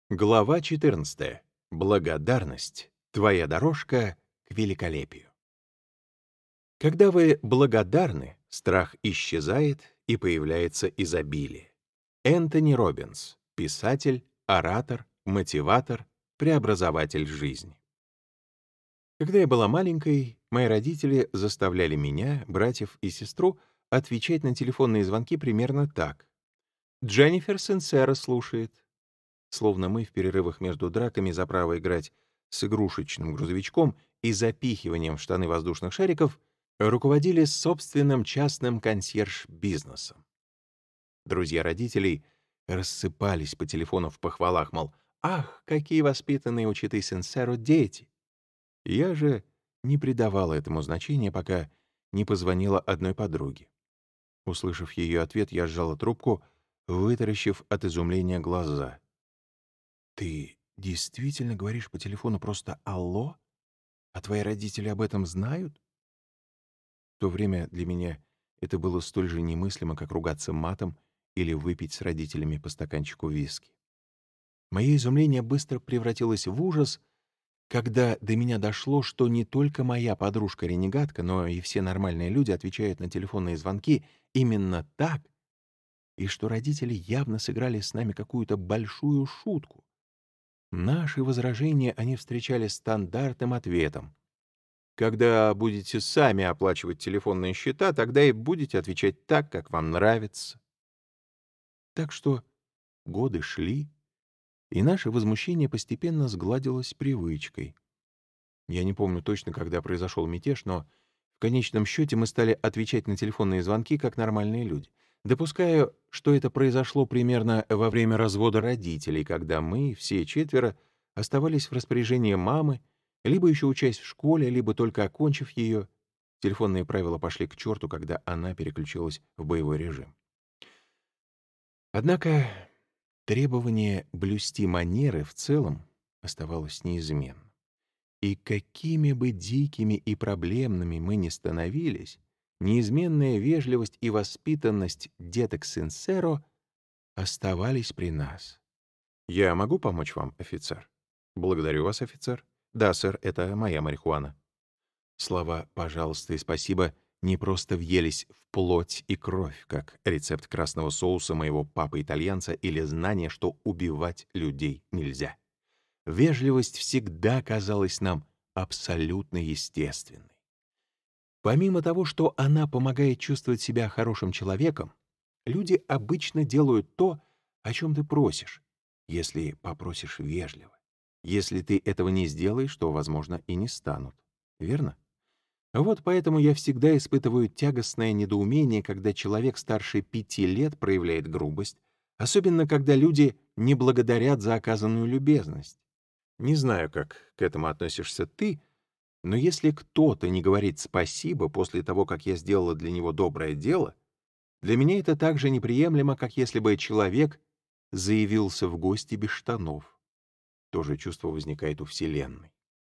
Глава 14. Благодарность. Твоя дорожка к великолепию. Когда вы благодарны, страх исчезает и появляется изобилие. Энтони Роббинс, писатель, оратор, мотиватор, преобразователь жизни. Когда я была маленькой, мои родители заставляли меня, братьев и сестру отвечать на телефонные звонки примерно так. «Дженнифер Синсера слушает», словно мы в перерывах между драками за право играть с игрушечным грузовичком и запихиванием в штаны воздушных шариков руководили собственным частным консьерж-бизнесом. Друзья родителей рассыпались по телефону в похвалах, мол, «Ах, какие воспитанные у читы Синсеро дети!» Я же не придавала этому значения, пока не позвонила одной подруге. Услышав ее ответ, я сжала трубку, вытаращив от изумления глаза. «Ты действительно говоришь по телефону просто «алло»? А твои родители об этом знают?» В то время для меня это было столь же немыслимо, как ругаться матом или выпить с родителями по стаканчику виски. Мое изумление быстро превратилось в ужас, когда до меня дошло, что не только моя подружка-ренегатка, но и все нормальные люди отвечают на телефонные звонки именно так, и что родители явно сыграли с нами какую-то большую шутку. Наши возражения они встречали стандартным ответом. Когда будете сами оплачивать телефонные счета, тогда и будете отвечать так, как вам нравится. Так что годы шли, и наше возмущение постепенно сгладилось привычкой. Я не помню точно, когда произошел мятеж, но в конечном счете мы стали отвечать на телефонные звонки, как нормальные люди. Допускаю, что это произошло примерно во время развода родителей, когда мы, все четверо, оставались в распоряжении мамы, либо еще учась в школе, либо только окончив ее. Телефонные правила пошли к черту, когда она переключилась в боевой режим. Однако требование блюсти манеры в целом оставалось неизменным. И какими бы дикими и проблемными мы ни становились, неизменная вежливость и воспитанность деток Синсеро оставались при нас. «Я могу помочь вам, офицер?» «Благодарю вас, офицер». «Да, сэр, это моя марихуана». Слова «пожалуйста» и «спасибо» не просто въелись в плоть и кровь, как рецепт красного соуса моего папы-итальянца или знание, что убивать людей нельзя. Вежливость всегда казалась нам абсолютно естественной. Помимо того, что она помогает чувствовать себя хорошим человеком, люди обычно делают то, о чем ты просишь, если попросишь вежливо. Если ты этого не сделаешь, то, возможно, и не станут. Верно? Вот поэтому я всегда испытываю тягостное недоумение, когда человек старше 5 лет проявляет грубость, особенно когда люди не благодарят за оказанную любезность. Не знаю, как к этому относишься ты, но если кто-то не говорит «спасибо» после того, как я сделала для него доброе дело, для меня это так же неприемлемо, как если бы человек заявился в гости без штанов. То же чувство возникает у Вселенной.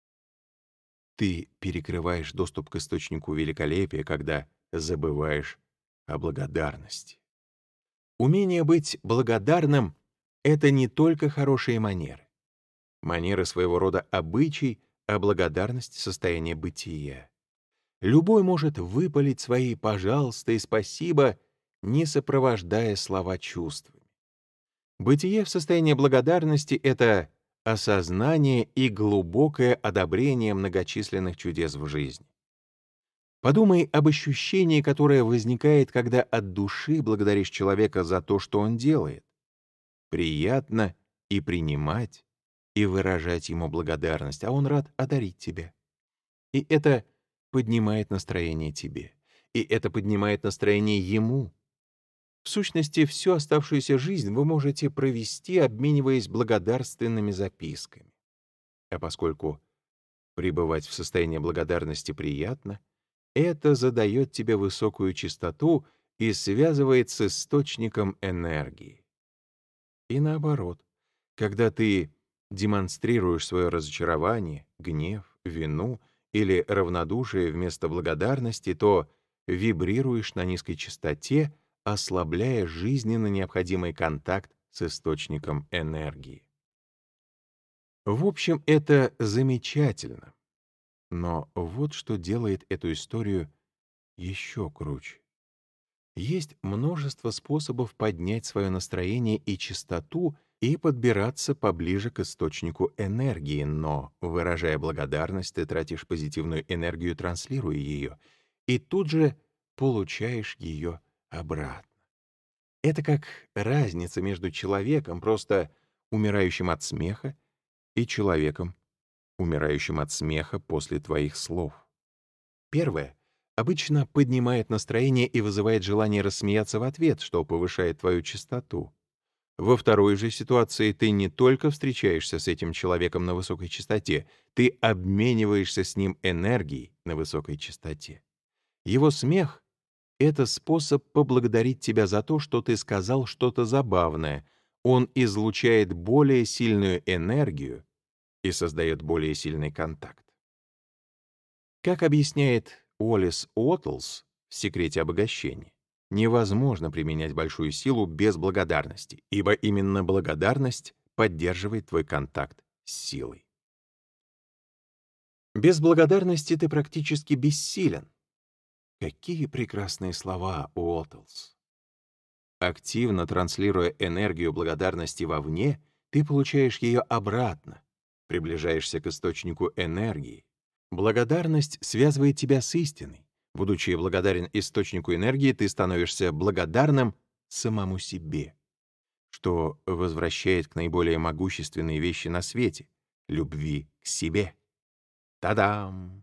Ты перекрываешь доступ к источнику великолепия, когда забываешь о благодарности. Умение быть благодарным — это не только хорошие манеры. Манеры своего рода обычай, а благодарность — состояние бытия. Любой может выпалить свои «пожалуйста» и «спасибо», не сопровождая слова чувствами. Бытие в состоянии благодарности — это осознание и глубокое одобрение многочисленных чудес в жизни. Подумай об ощущении, которое возникает, когда от души благодаришь человека за то, что он делает. Приятно и принимать, и выражать ему благодарность, а он рад одарить тебя. И это поднимает настроение тебе. И это поднимает настроение ему. В сущности, всю оставшуюся жизнь вы можете провести, обмениваясь благодарственными записками. А поскольку пребывать в состоянии благодарности приятно, это задает тебе высокую частоту и связывает с источником энергии. И наоборот, когда ты демонстрируешь свое разочарование, гнев, вину или равнодушие вместо благодарности, то вибрируешь на низкой частоте, ослабляя жизненно необходимый контакт с источником энергии. В общем, это замечательно. Но вот что делает эту историю еще круче. Есть множество способов поднять свое настроение и чистоту и подбираться поближе к источнику энергии, но, выражая благодарность, ты тратишь позитивную энергию, транслируя ее, и тут же получаешь ее обратно. Это как разница между человеком, просто умирающим от смеха, и человеком, умирающим от смеха после твоих слов. Первое обычно поднимает настроение и вызывает желание рассмеяться в ответ, что повышает твою частоту. Во второй же ситуации ты не только встречаешься с этим человеком на высокой частоте, ты обмениваешься с ним энергией на высокой частоте. Его смех — это способ поблагодарить тебя за то, что ты сказал что-то забавное. Он излучает более сильную энергию и создает более сильный контакт. Как объясняет Уоллес Уоттлс в «Секрете обогащения», невозможно применять большую силу без благодарности, ибо именно благодарность поддерживает твой контакт с силой. Без благодарности ты практически бессилен. Какие прекрасные слова, Уоттлс! Активно транслируя энергию благодарности вовне, ты получаешь ее обратно, приближаешься к источнику энергии. Благодарность связывает тебя с истиной. Будучи благодарен источнику энергии, ты становишься благодарным самому себе, что возвращает к наиболее могущественной вещи на свете — любви к себе. Та-дам!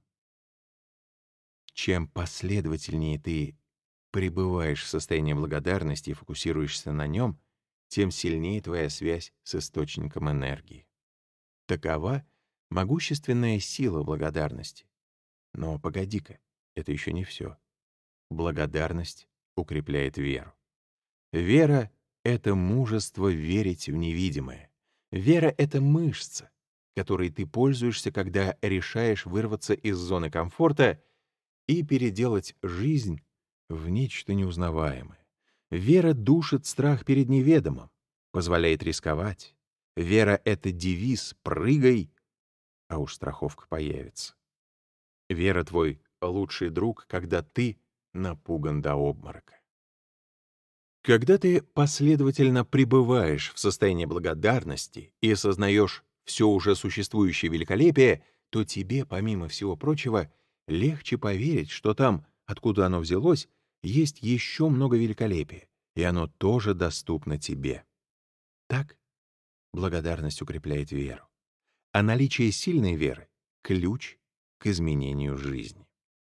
Чем последовательнее ты пребываешь в состоянии благодарности и фокусируешься на нем, тем сильнее твоя связь с источником энергии. Такова могущественная сила благодарности. Но погоди-ка, это еще не все. Благодарность укрепляет веру. Вера — это мужество верить в невидимое. Вера — это мышца, которой ты пользуешься, когда решаешь вырваться из зоны комфорта и переделать жизнь в нечто неузнаваемое. Вера душит страх перед неведомым, позволяет рисковать. Вера — это девиз «прыгай», а уж страховка появится. Вера — твой лучший друг, когда ты напуган до обморока. Когда ты последовательно пребываешь в состоянии благодарности и осознаешь все уже существующее великолепие, то тебе, помимо всего прочего, легче поверить, что там, откуда оно взялось, есть еще много великолепия, и оно тоже доступно тебе. Так благодарность укрепляет веру. А наличие сильной веры — ключ к изменению жизни.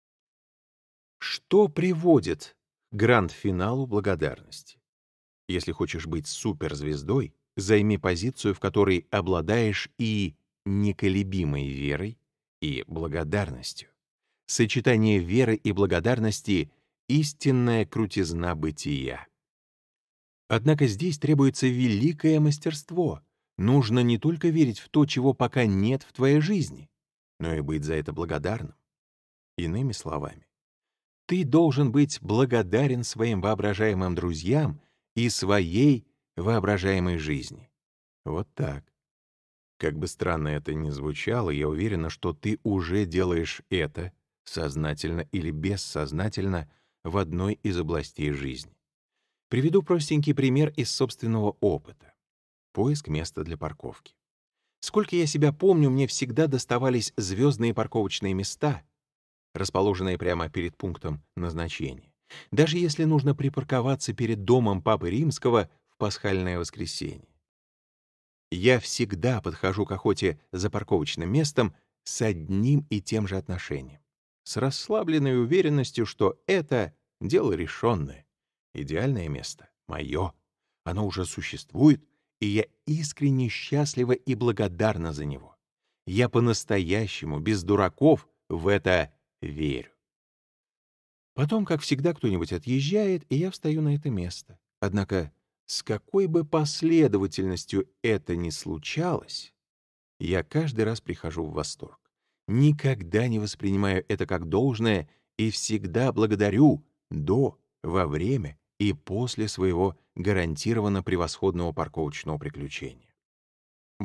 Что приводит к гранд-финалу благодарности? Если хочешь быть суперзвездой, займи позицию, в которой обладаешь и неколебимой верой, и благодарностью. Сочетание веры и благодарности — истинная крутизна бытия. Однако здесь требуется великое мастерство. Нужно не только верить в то, чего пока нет в твоей жизни, но и быть за это благодарным. Иными словами, ты должен быть благодарен своим воображаемым друзьям и своей воображаемой жизни. Вот так. Как бы странно это ни звучало, я уверена, что ты уже делаешь это, сознательно или бессознательно, в одной из областей жизни. Приведу простенький пример из собственного опыта. Поиск места для парковки. Сколько я себя помню, мне всегда доставались звездные парковочные места, расположенные прямо перед пунктом назначения. Даже если нужно припарковаться перед домом Папы Римского в пасхальное воскресенье. Я всегда подхожу к охоте за парковочным местом с одним и тем же отношением. С расслабленной уверенностью, что это дело решенное. Идеальное место — мое. Оно уже существует, и я искренне счастлива и благодарна за него. Я по-настоящему, без дураков, в это верю. Потом, как всегда, кто-нибудь отъезжает, и я встаю на это место. Однако, с какой бы последовательностью это ни случалось, я каждый раз прихожу в восторг. Никогда не воспринимаю это как должное и всегда благодарю до, во время и после своего гарантированно превосходного парковочного приключения.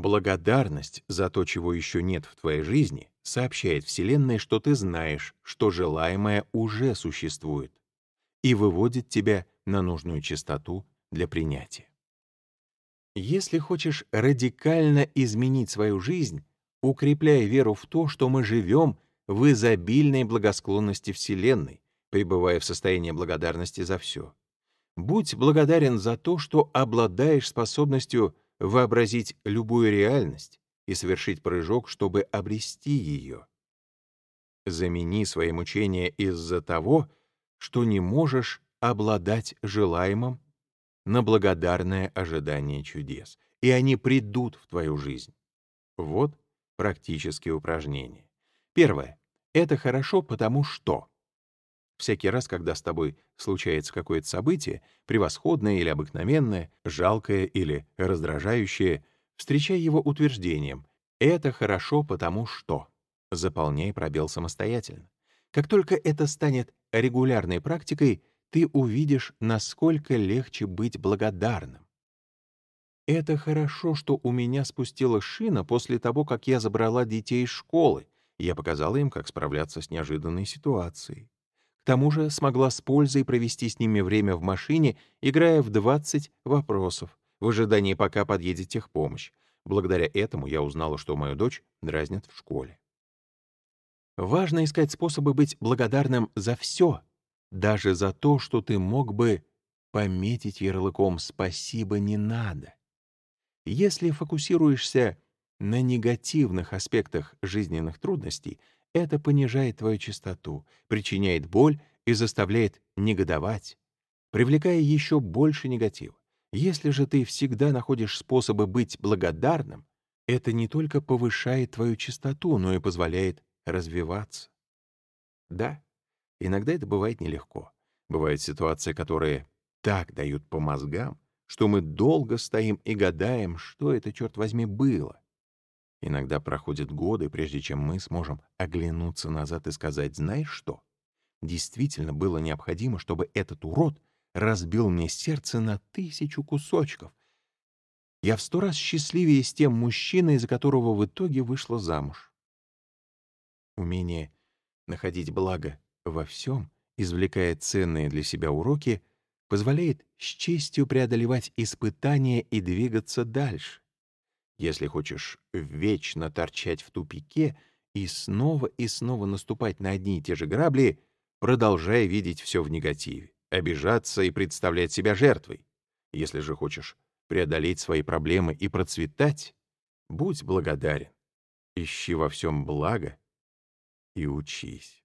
Благодарность за то, чего еще нет в твоей жизни, сообщает Вселенной, что ты знаешь, что желаемое уже существует, и выводит тебя на нужную частоту для принятия. Если хочешь радикально изменить свою жизнь, укрепляй веру в то, что мы живем в изобильной благосклонности Вселенной, пребывая в состоянии благодарности за все. Будь благодарен за то, что обладаешь способностью вообразить любую реальность и совершить прыжок, чтобы обрести ее. Замени свои мучения из-за того, что не можешь обладать желаемым, на благодарное ожидание чудес, и они придут в твою жизнь. Вот практические упражнения. Первое. Это хорошо, потому что всякий раз, когда с тобой случается какое-то событие, превосходное или обыкновенное, жалкое или раздражающее, встречай его утверждением «это хорошо, потому что». Заполняй пробел самостоятельно. Как только это станет регулярной практикой, ты увидишь, насколько легче быть благодарным. Это хорошо, что у меня спустила шина после того, как я забрала детей из школы. Я показала им, как справляться с неожиданной ситуацией. К тому же смогла с пользой провести с ними время в машине, играя в 20 вопросов, в ожидании, пока подъедет техпомощь. Благодаря этому я узнала, что мою дочь дразнят в школе. Важно искать способы быть благодарным за все, даже за то, что ты мог бы пометить ярлыком «спасибо, не надо». Если фокусируешься на негативных аспектах жизненных трудностей, это понижает твою частоту, причиняет боль и заставляет негодовать, привлекая еще больше негатива. Если же ты всегда находишь способы быть благодарным, это не только повышает твою частоту, но и позволяет развиваться. Да, иногда это бывает нелегко. Бывают ситуации, которые так дают по мозгам, что мы долго стоим и гадаем, что это, черт возьми, было. Иногда проходят годы, прежде чем мы сможем оглянуться назад и сказать, знаешь что? Действительно было необходимо, чтобы этот урод разбил мне сердце на 1000 кусочков. Я в 100 раз счастливее с тем мужчиной, за которого в итоге вышла замуж. Умение находить благо во всем, извлекая ценные для себя уроки, позволяет с честью преодолевать испытания и двигаться дальше. Если хочешь вечно торчать в тупике и снова наступать на одни и те же грабли, продолжай видеть все в негативе, обижаться и представлять себя жертвой. Если же хочешь преодолеть свои проблемы и процветать, будь благодарен, ищи во всем благо и учись.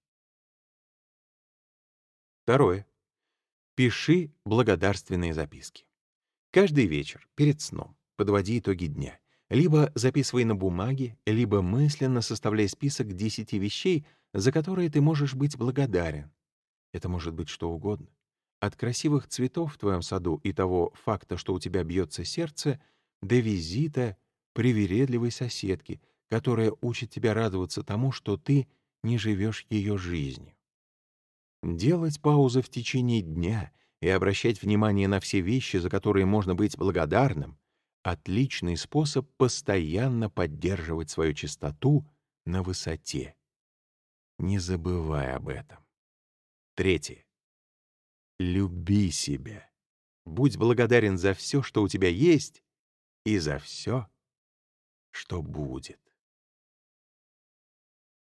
Второе. Пиши благодарственные записки. Каждый вечер перед сном подводи итоги дня. Либо записывай на бумаге, либо мысленно составляй список 10 вещей, за которые ты можешь быть благодарен. Это может быть что угодно. От красивых цветов в твоем саду и того факта, что у тебя бьется сердце, до визита привередливой соседки, которая учит тебя радоваться тому, что ты не живешь ее жизнью. Делать паузы в течение дня и обращать внимание на все вещи, за которые можно быть благодарным, отличный способ постоянно поддерживать свою чистоту на высоте. Не забывай об этом. Третье. Люби себя. Будь благодарен за все, что у тебя есть, и за все, что будет.